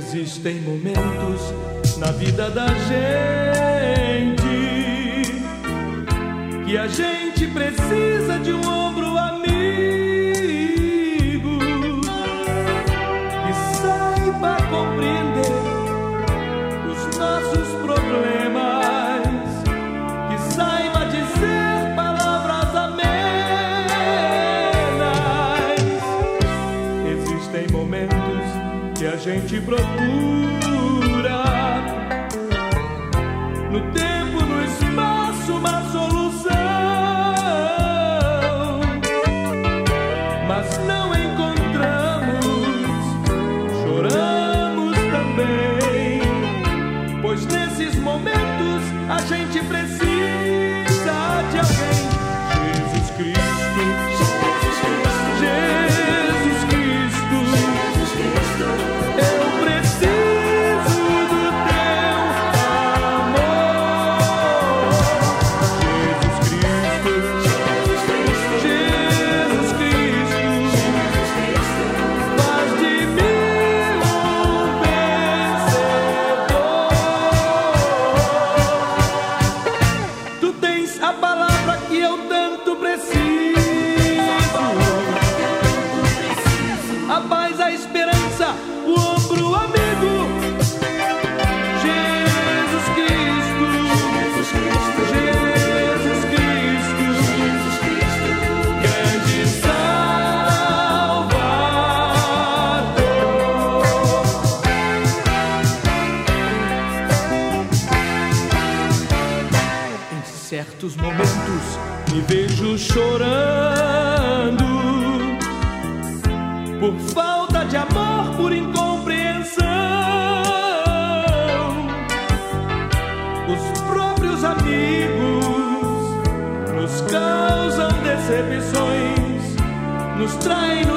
Existem momentos na vida da gente que a gente precisa de um ombro amigo que saiba compreender os nossos problemas, que saiba dizer palavras amenas. Existem momentos que a gente procura no tempo, no espaço, uma solução, mas não encontramos, choramos também, pois nesses momentos a gente precisa de alguém. Jesus Cristo, Jesus Cristo, eu preciso do teu amor. Jesus Cristo, Jesus Cristo, faz de mim um vencedor. Tu tens a palavra que eu tanto preciso, a paz, a esperança, o ombro amigo. Jesus Cristo, Jesus Cristo, grande Salvador. Em certos momentos me vejo chorando por falta de amor, por incompreensão. Os próprios amigos nos causam decepções, nos traem,